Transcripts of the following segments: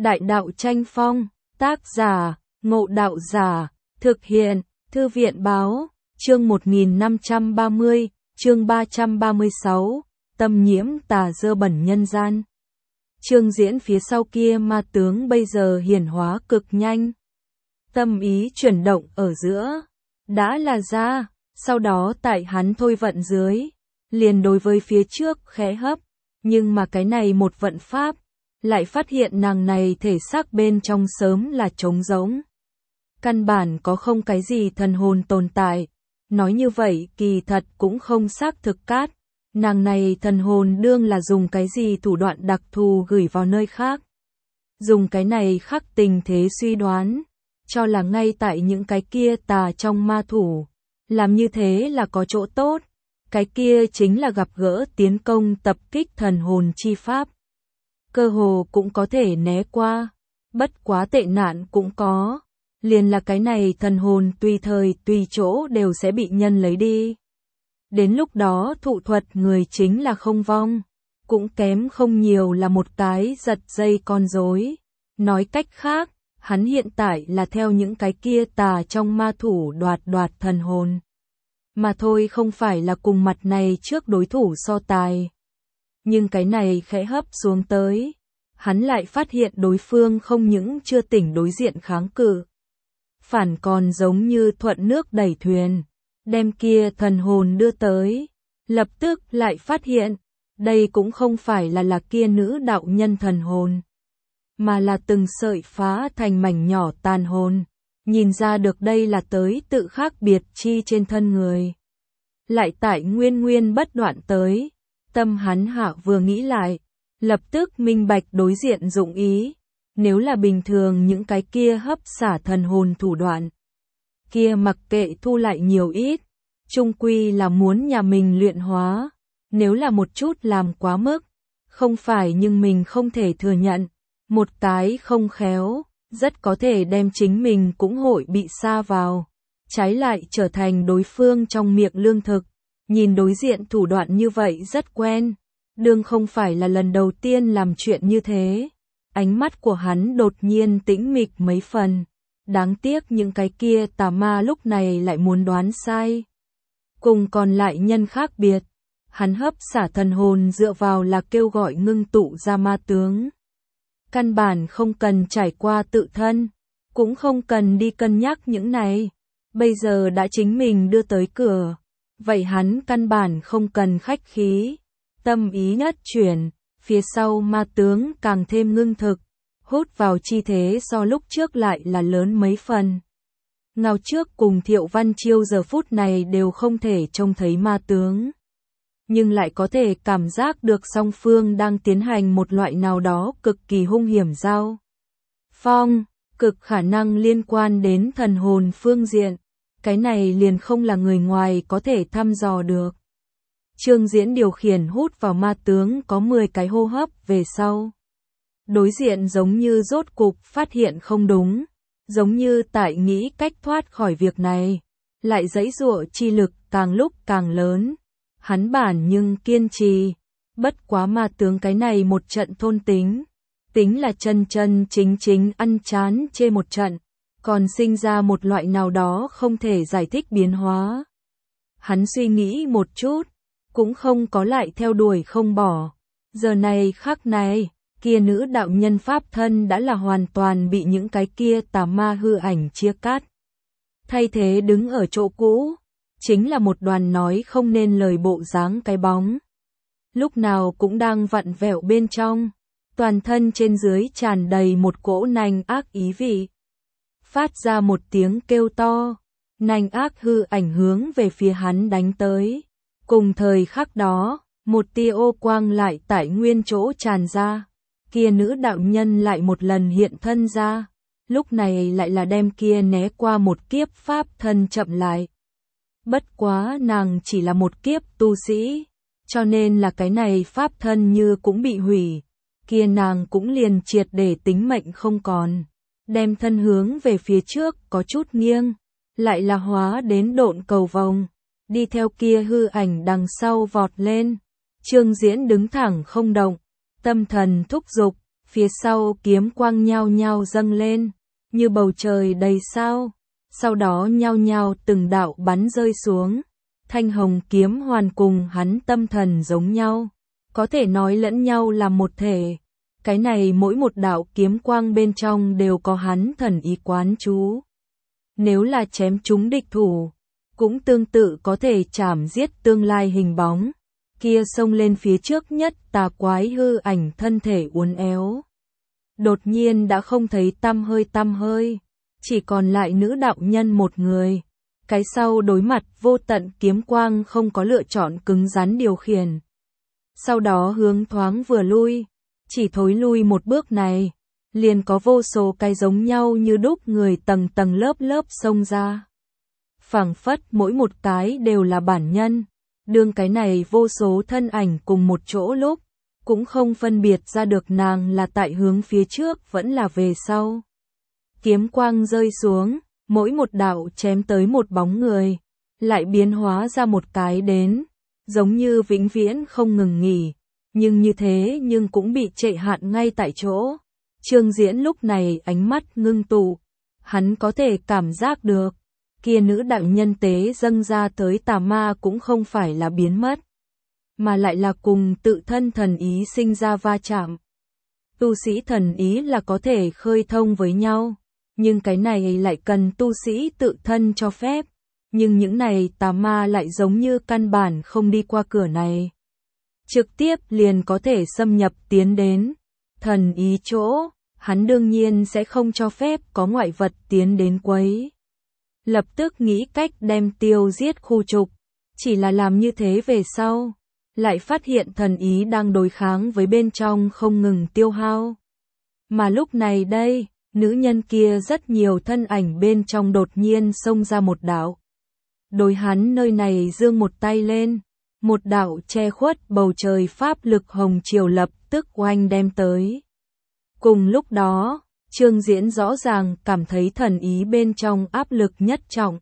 Đại đạo tranh phong, tác giả, Ngộ Đạo Giả, thực hiện, Thư viện báo, chương 1530, chương 336, tâm nhiễm tà dơ bẩn nhân gian. Chương diễn phía sau kia ma tướng bây giờ hiển hóa cực nhanh. Tâm ý chuyển động ở giữa, đã là ra, sau đó tại hắn thôi vận dưới, liền đối với phía trước khẽ hấp, nhưng mà cái này một vận pháp, lại phát hiện nàng này thể xác bên trong sớm là trống rỗng. Căn bản có không cái gì thần hồn tồn tại, nói như vậy kỳ thật cũng không xác thực cát, nàng này thần hồn đương là dùng cái gì thủ đoạn đặc thù gửi vào nơi khác. Dùng cái này khắc tình thế suy đoán, cho là ngay tại những cái kia tà trong ma thủ, làm như thế là có chỗ tốt, cái kia chính là gặp gỡ tiến công tập kích thần hồn chi pháp. Cơ hồ cũng có thể né qua, bất quá tệ nạn cũng có, liền là cái này thần hồn tùy thời tùy chỗ đều sẽ bị nhân lấy đi. Đến lúc đó thụ thuật người chính là không vong, cũng kém không nhiều là một cái giật dây con rối. Nói cách khác, hắn hiện tại là theo những cái kia tà trong ma thủ đoạt thần hồn. Mà thôi không phải là cùng mặt này trước đối thủ so tài. Nhưng cái này khẽ hấp xuống tới, hắn lại phát hiện đối phương không những chưa tỉnh đối diện kháng cự, phản còn giống như thuận nước đẩy thuyền, đem kia thần hồn đưa tới, lập tức lại phát hiện, đây cũng không phải là kia nữ đạo nhân thần hồn, mà là từng sợi phá thành mảnh nhỏ tàn hồn, nhìn ra được đây là tới tự khác biệt chi trên thân người. Lại tại nguyên bất đoạn tới, tâm hắn hạ vừa nghĩ lại, lập tức minh bạch đối diện dụng ý, nếu là bình thường những cái kia hấp xả thần hồn thủ đoạn, kia mặc kệ thu lại nhiều ít, chung quy là muốn nhà mình luyện hóa, nếu là một chút làm quá mức, không phải nhưng mình không thể thừa nhận, một cái không khéo, rất có thể đem chính mình cũng hội bị sa vào, trái lại trở thành đối phương trong miệng lương thực. Nhìn đối diện thủ đoạn như vậy rất quen, đương không phải là lần đầu tiên làm chuyện như thế. Ánh mắt của hắn đột nhiên tĩnh mịch mấy phần, đáng tiếc những cái kia tà ma lúc này lại muốn đoán sai. Cùng còn lại nhân khác biệt, hắn hấp xả thần hồn dựa vào là kêu gọi ngưng tụ ra ma tướng. Căn bản không cần trải qua tự thân, cũng không cần đi cân nhắc những này, bây giờ đã chính mình đưa tới cửa. Vậy hắn căn bản không cần khách khí, tâm ý nhất chuyển, phía sau ma tướng càng thêm ngưng thực, hút vào chi thế so lúc trước lại là lớn mấy phần. Ngao trước cùng Thiệu Văn Chiêu giờ phút này đều không thể trông thấy ma tướng, nhưng lại có thể cảm giác được song phương đang tiến hành một loại nào đó cực kỳ hung hiểm giao phong, cực khả năng liên quan đến thần hồn phương diện. Cái này liền không là người ngoài có thể thăm dò được. Trương Diễn điều khiển hút vào ma tướng có 10 cái hô hấp về sau. Đối diện giống như rốt cục phát hiện không đúng, giống như tại nghĩ cách thoát khỏi việc này, lại giãy giụa chi lực càng lúc càng lớn. Hắn bản nhưng kiên trì, bất quá ma tướng cái này một trận thôn tính là chân chính ăn chán chê một trận. Còn sinh ra một loại nào đó không thể giải thích biến hóa. Hắn suy nghĩ một chút, cũng không có lại theo đuổi không bỏ. Giờ này khắc này, kia nữ đạo nhân pháp thân đã là hoàn toàn bị những cái kia tà ma hư ảnh chia cắt. Thay thế đứng ở chỗ cũ, chính là một đoàn nói không nên lời bộ dáng cái bóng. Lúc nào cũng đang vặn vẹo bên trong, toàn thân trên dưới tràn đầy một cỗ nanh ác ý vị. Phát ra một tiếng kêu to, nanh ác hư ảnh hướng về phía hắn đánh tới. Cùng thời khắc đó, một tia ô quang lại tại nguyên chỗ tràn ra, kia nữ đạo nhân lại một lần hiện thân ra, lúc này lại là đem kia né qua một kiếp pháp thân chậm lại. Bất quá nàng chỉ là một kiếp tu sĩ, cho nên là cái này pháp thân như cũng bị hủy, kia nàng cũng liền triệt để tính mệnh không còn. Đem thân hướng về phía trước có chút nghiêng, lại là hóa đến độn cầu vồng, đi theo kia hư ảnh đằng sau vọt lên. Trương Diễn đứng thẳng không động, tâm thần thúc giục, Phía sau kiếm quang nhao nhao dâng lên, như bầu trời đầy sao, sau đó nhao nhao từng đạo bắn rơi xuống. Thanh hồng kiếm hoàn cùng hắn tâm thần giống nhau, có thể nói lẫn nhau là một thể. Cái này mỗi một đạo kiếm quang bên trong đều có hắn thần ý quán chú. Nếu là chém trúng địch thủ, cũng tương tự có thể chảm giết tương lai hình bóng. Kia xông lên phía trước nhất tà quái hư ảnh thân thể uốn éo. Đột nhiên đã không thấy tăm hơi, chỉ còn lại nữ đạo nhân một người. Cái sau đối mặt vô tận kiếm quang không có lựa chọn cứng rắn điều khiển. Sau đó hướng thoáng vừa lui, chỉ thối lui một bước này, liền có vô số cái giống nhau như đúc người tầng tầng lớp lớp xông ra. Phảng phất mỗi một cái đều là bản nhân, đương cái này vô số thân ảnh cùng một chỗ lúc, cũng không phân biệt ra được nàng là tại hướng phía trước vẫn là về sau. Kiếm quang rơi xuống, mỗi một đạo chém tới một bóng người, lại biến hóa ra một cái đến, giống như vĩnh viễn không ngừng nghỉ, nhưng như thế nhưng cũng bị trệ hạn ngay tại chỗ. Trương Diễn lúc này ánh mắt ngưng tụ, hắn có thể cảm giác được, kia nữ đạo nhân tế dâng ra tới tà ma cũng không phải là biến mất, mà lại là cùng tự thân thần ý sinh ra va chạm. Tu sĩ thần ý là có thể khơi thông với nhau, nhưng cái này lại cần tu sĩ tự thân cho phép, nhưng những này tà ma lại giống như căn bản không đi qua cửa này. Trực tiếp liền có thể xâm nhập tiến đến thần ý chỗ, hắn đương nhiên sẽ không cho phép có ngoại vật tiến đến quấy. Lập tức nghĩ cách đem tiêu giết khu trục, chỉ là làm như thế về sau, lại phát hiện thần ý đang đối kháng với bên trong không ngừng tiêu hao. Mà lúc này đây, nữ nhân kia rất nhiều thân ảnh bên trong đột nhiên xông ra một đạo. Đối hắn nơi này giương một tay lên, một đạo che khuất bầu trời pháp lực hồng triều lập tức oanh đem tới. Cùng lúc đó, Trương Diễn rõ ràng cảm thấy thần ý bên trong áp lực nhất trọng.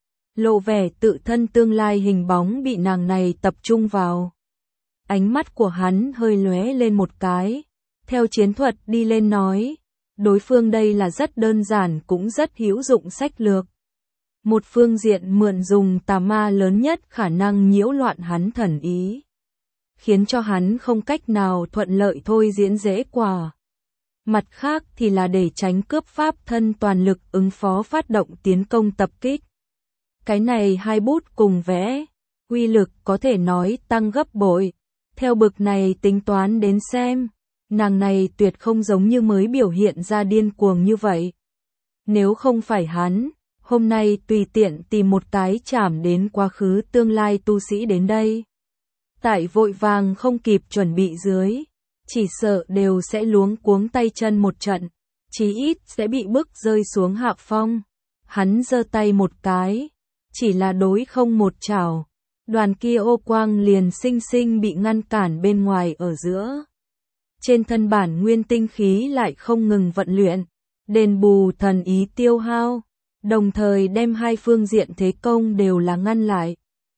Lộ vẻ tự thân tương lai hình bóng bị nàng này tập trung vào. Ánh mắt của hắn hơi lóe lên một cái, theo chiến thuật đi lên nói, đối phương đây là rất đơn giản cũng rất hữu dụng sách lược. Một phương diện mượn dùng tà ma lớn nhất khả năng nhiễu loạn hắn thần ý, khiến cho hắn không cách nào thuận lợi thôi diễn dễ quả. Mặt khác thì là để tránh cướp pháp thân toàn lực ứng phó phát động tiến công tập kích. Cái này hai bút cùng vẽ, uy lực có thể nói tăng gấp bội. Theo bực này tính toán đến xem, nàng này tuyệt không giống như mới biểu hiện ra điên cuồng như vậy. Nếu không phải hắn, hôm nay tùy tiện tìm một cái chảm đến quá khứ tương lai tu sĩ đến đây. Tại vội vàng không kịp chuẩn bị dưới, chỉ sợ đều sẽ luống cuống tay chân một trận, chí ít sẽ bị bức rơi xuống hạ phong. Hắn giơ tay một cái, chỉ là đối không một chảo, đoàn kia ô quang liền sinh sinh bị ngăn cản bên ngoài ở giữa. Trên thân bản nguyên tinh khí lại không ngừng vận luyện, đền bù thần ý tiêu hao, đồng thời đem hai phương diện thế công đều là ngăn lại.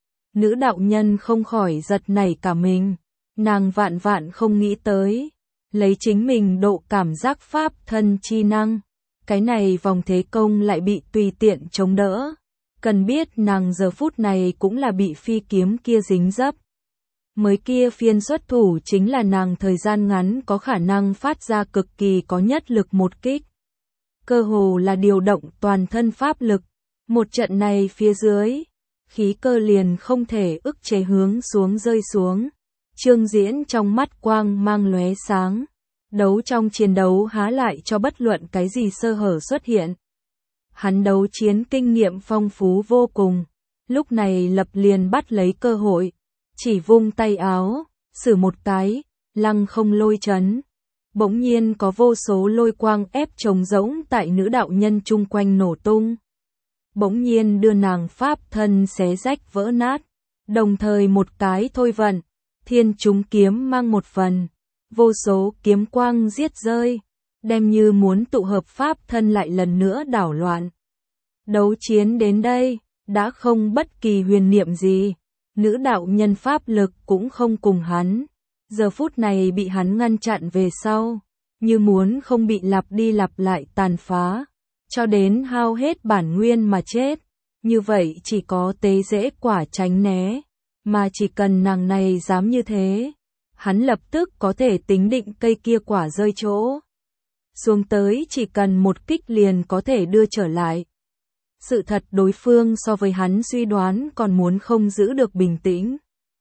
Nữ đạo nhân không khỏi giật nảy cả mình, nàng vạn vạn không nghĩ tới, lấy chính mình độ cảm giác pháp thân chi năng, cái này vòng thế công lại bị tùy tiện chống đỡ. Cần biết nàng giờ phút này cũng là bị phi kiếm kia dính dấp. Mới kia phiên xuất thủ chính là nàng thời gian ngắn có khả năng phát ra cực kỳ có nhất lực một kích. Cơ hồ là điều động toàn thân pháp lực. Một trận này phía dưới, khí cơ liền không thể ức chế hướng xuống rơi xuống. Trương Diễn trong mắt quang mang lóe sáng. Đấu trong chiến đấu há lại cho bất luận cái gì sơ hở xuất hiện. Hắn đấu chiến kinh nghiệm phong phú vô cùng, lúc này lập liền bắt lấy cơ hội, chỉ vung tay áo, sử một cái, lăng không lôi chấn. Bỗng nhiên có vô số lôi quang ép trống rỗng tại nữ đạo nhân chung quanh nổ tung. Bỗng nhiên đưa nàng pháp thân xé rách vỡ nát, đồng thời một cái thôi vận, thiên trúng kiếm mang một phần, vô số kiếm quang giết rơi. Đem như muốn tụ hợp pháp thân lại lần nữa đảo loạn. Đấu chiến đến đây, đã không bất kỳ huyền niệm gì, nữ đạo nhân pháp lực cũng không cùng hắn, giờ phút này bị hắn ngăn chặn về sau, như muốn không bị lặp đi lặp lại tàn phá, cho đến hao hết bản nguyên mà chết. Như vậy chỉ có tế dễ quả tránh né, mà chỉ cần nàng này dám như thế, hắn lập tức có thể tính định cây kia quả rơi chỗ xuống tới, chỉ cần một kích liền có thể đưa trở lại. Sự thật đối phương so với hắn suy đoán còn muốn không giữ được bình tĩnh.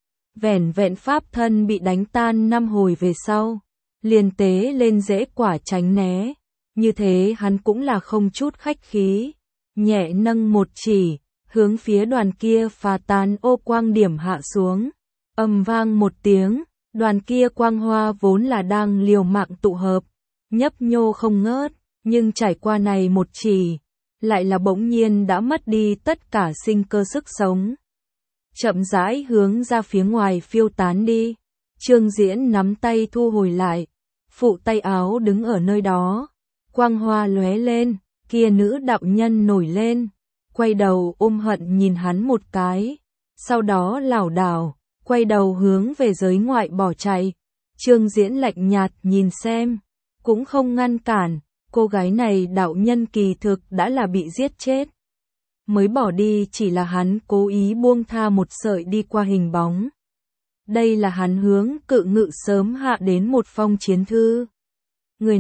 Vẻn vẹn pháp thân bị đánh tan 5 hồi về sau, liền tế lên dễ quả tránh né. Như thế hắn cũng là không chút khách khí, nhẹ nâng một chỉ, hướng phía đoàn kia phá tán ô quang điểm hạ xuống. Ầm vang một tiếng, đoàn kia quang hoa vốn là đang liều mạng tụ hợp, nhấp nhô không ngớt, nhưng trải qua này một chỉ, lại là bỗng nhiên đã mất đi tất cả sinh cơ sức sống. Chậm rãi hướng ra phía ngoài phiêu tán đi. Trương Diễn nắm tay thu hồi lại, phụ tay áo đứng ở nơi đó, quang hoa lóe lên, kia nữ đạo nhân nổi lên, quay đầu ôm hận nhìn hắn một cái, sau đó lảo đảo, quay đầu hướng về giới ngoại bỏ chạy. Trương Diễn lạnh nhạt nhìn xem, cũng không ngăn cản, cô gái này đạo nhân kỳ thực đã là bị giết chết. Mới bỏ đi chỉ là hắn cố ý buông tha một sợi đi qua hình bóng. Đây là hắn hướng Cự Ngự sớm hạ đến một phong chiến thư. Người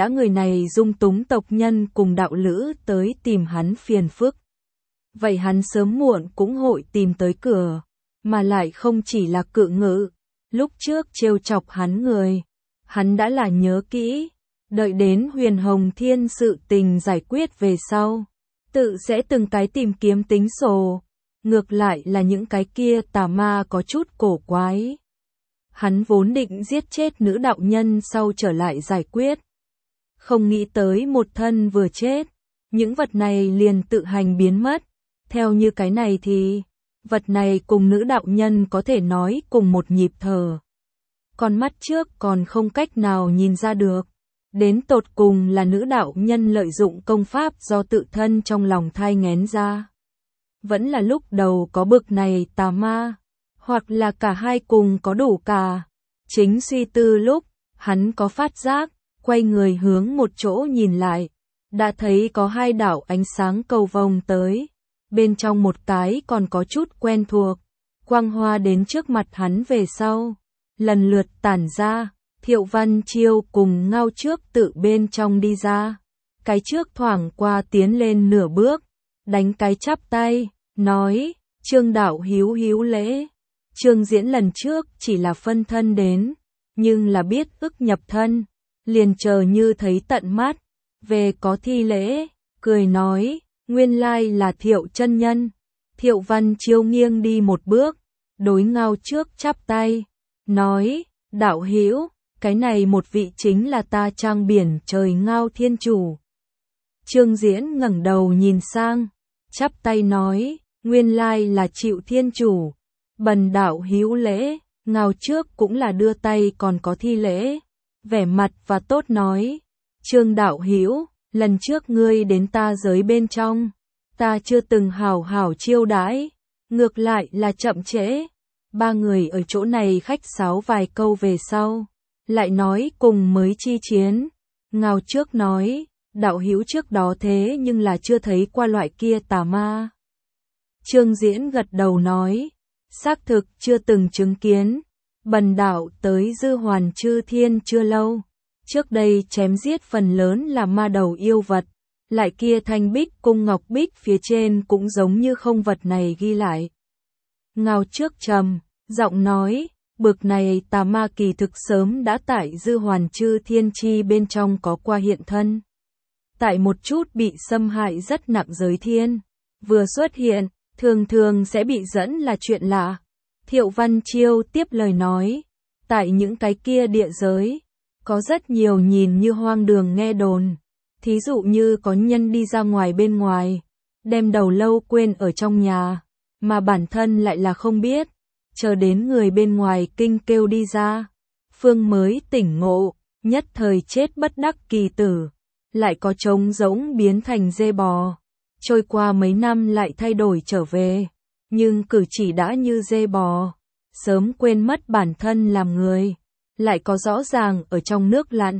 này dung túng tộc nhân cùng đạo lữ tới tìm hắn phiền phức. Vậy hắn sớm muộn cũng hội tìm tới cửa, mà lại không chỉ là Cự Ngự. Lúc trước trêu chọc hắn người, hắn đã là nhớ kỹ, đợi đến Huyền Hồng Thiên sự tình giải quyết về sau, tự sẽ từng cái tìm kiếm tính sổ. Ngược lại là những cái kia tà ma có chút cổ quái. Hắn vốn định giết chết nữ đạo nhân sau trở lại giải quyết. Không nghĩ tới một thân vừa chết, những vật này liền tự hành biến mất. Theo như cái này thì, vật này cùng nữ đạo nhân có thể nói cùng một nhịp thở. Con mắt trước còn không cách nào nhìn ra được. Đến tột cùng là nữ đạo nhân lợi dụng công pháp do tự thân trong lòng thai nghén ra. Vẫn là lúc đầu có bực này tà ma, hoặc là cả hai cùng có đủ cả. Chính suy tư lúc, hắn có phát giác, quay người hướng một chỗ nhìn lại, đã thấy có hai đạo ánh sáng cầu vồng tới, bên trong một cái còn có chút quen thuộc, quang hoa đến trước mặt hắn về sau, lần lượt tản ra. Thiệu Văn Chiêu cùng Ngao Trước tự bên trong đi ra, cái trước thoảng qua tiến lên nửa bước, đánh cái chắp tay, nói, Trương đạo hiếu hiếu lễ. Trương Diễn lần trước chỉ là phân thân đến, nhưng là biết ức nhập thân, liền chờ như thấy tận mắt, về có thi lễ, cười nói, nguyên lai là Thiệu chân nhân. Thiệu Văn Chiêu nghiêng đi một bước, đối Ngao Trước chắp tay, nói, đạo hữu, cái này một vị chính là ta Trang Biển Trời Ngao Thiên Chủ. Trương Diễn ngẩng đầu nhìn sang, chắp tay nói, nguyên lai là Chịu Thiên Chủ. Bần đạo hiếu lễ. Ngao Trước cũng là đưa tay còn có thi lễ, vẻ mặt và tốt nói, Trương đạo hữu, lần trước ngươi đến ta giới bên trong, ta chưa từng hảo hảo chiêu đãi, ngược lại là chậm trễ. Ba người ở chỗ này khách sáo vài câu về sau, lại nói cùng mới chi chiến. Ngao Trước nói, đạo hữu trước đó thế nhưng là chưa thấy qua loại kia tà ma. Trương Diễn gật đầu nói, xác thực chưa từng chứng kiến. Bần đạo tới Dư Hoàn Chư Thiên chưa lâu, trước đây chém giết phần lớn là ma đầu yêu vật, lại kia thanh bích cung ngọc bích phía trên cũng giống như không vật này ghi lại. Ngao Trước trầm giọng nói, bực này tà ma kỳ thực sớm đã tại Dư Hoàn Chư Thiên chi bên trong có qua hiện thân. Tại một chút bị xâm hại rất nặng giới thiên, vừa xuất hiện, thường thường sẽ bị dẫn là chuyện lạ. Thiệu Văn Chiêu tiếp lời nói, tại những cái kia địa giới, có rất nhiều nhìn như hoang đường nghe đồn. Thí dụ như có nhân đi ra ngoài bên ngoài, đem đầu lâu quên ở trong nhà, mà bản thân lại là không biết. Chờ đến người bên ngoài kinh kêu đi ra, phương mới tỉnh ngộ, nhất thời chết bất đắc kỳ tử, lại có trống rỗng biến thành dê bò, trôi qua mấy năm lại thay đổi trở về, nhưng cử chỉ đã như dê bò, sớm quên mất bản thân làm người, lại có rõ ràng ở trong nước lặn,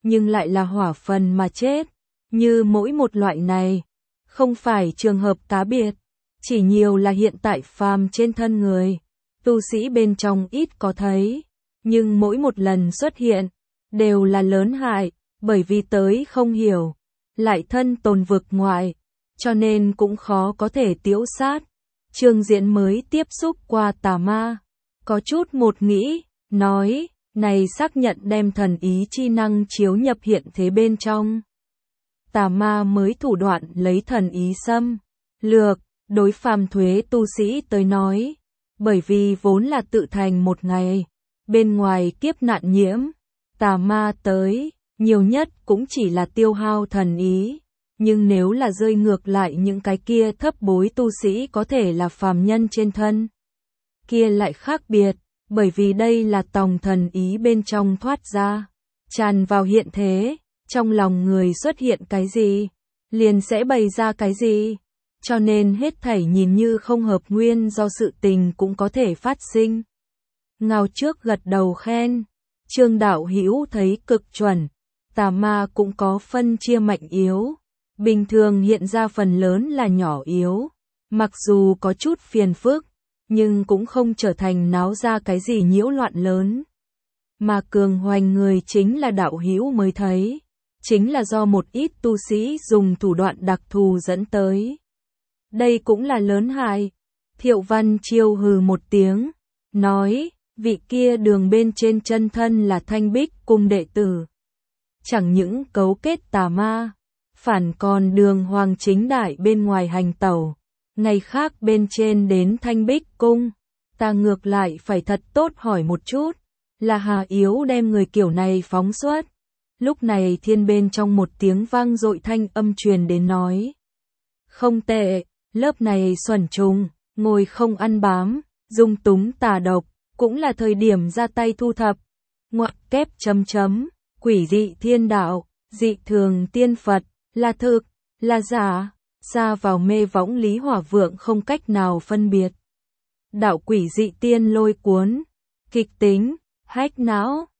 nhưng lại là hỏa phần mà chết. Như mỗi một loại này, không phải trường hợp cá biệt, chỉ nhiều là hiện tại phàm trên thân người, tu sĩ bên trong ít có thấy, nhưng mỗi một lần xuất hiện, đều là lớn hại, bởi vì tới không hiểu, lại thân tồn vực ngoại, cho nên cũng khó có thể tiễu sát. Trương Diễn mới tiếp xúc qua tà ma, có chút một nghĩ, nói, này xác nhận đem thần ý chi năng chiếu nhập hiện thế bên trong. Tà ma mới thủ đoạn lấy thần ý xâm lược, đối phàm thuế tu sĩ tới nói, bởi vì vốn là tự thành một ngày, bên ngoài kiếp nạn nhiễm, tà ma tới, nhiều nhất cũng chỉ là tiêu hao thần ý, nhưng nếu là rơi ngược lại những cái kia thấp bối tu sĩ có thể là phàm nhân trên thân, kia lại khác biệt, bởi vì đây là tòng thần ý bên trong thoát ra, tràn vào hiện thế, trong lòng người xuất hiện cái gì, liền sẽ bày ra cái gì, cho nên hết thảy nhìn như không hợp nguyên do sự tình cũng có thể phát sinh. Ngao trước gật đầu khen, Trương đạo hữu thấy cực chuẩn, tà ma cũng có phân chia mạnh yếu, bình thường hiện ra phần lớn là nhỏ yếu, mặc dù có chút phiền phức, nhưng cũng không trở thành náo ra cái gì nhiễu loạn lớn. Mà cường hoành người chính là đạo hữu mới thấy, chính là do một ít tu sĩ dùng thủ đoạn đặc thù dẫn tới. Đây cũng là lớn hại. Thiệu Văn Chiêu hừ một tiếng, nói, vị kia đường bên trên chân thân là Thanh Bích cung đệ tử. Chẳng những cấu kết tà ma, phản còn đường hoàng chính đại bên ngoài hành tẩu, ngày khác bên trên đến Thanh Bích cung, ta ngược lại phải thật tốt hỏi một chút, là Hà Yếu đem người kiểu này phóng xuất. Lúc này thiên bên trong một tiếng vang dội thanh âm truyền đến nói. Không tệ, lớp này xuẩn trùng, ngồi không ăn bám, dung túng tà độc, cũng là thời điểm ra tay thu thập. Ngoặc kép chấm chấm, quỷ dị thiên đạo, dị thường tiên Phật, là thực, là giả, ra vào mê võng Lý Hỏa Vượng không cách nào phân biệt. Đạo quỷ dị tiên lôi cuốn, kịch tính, hách não.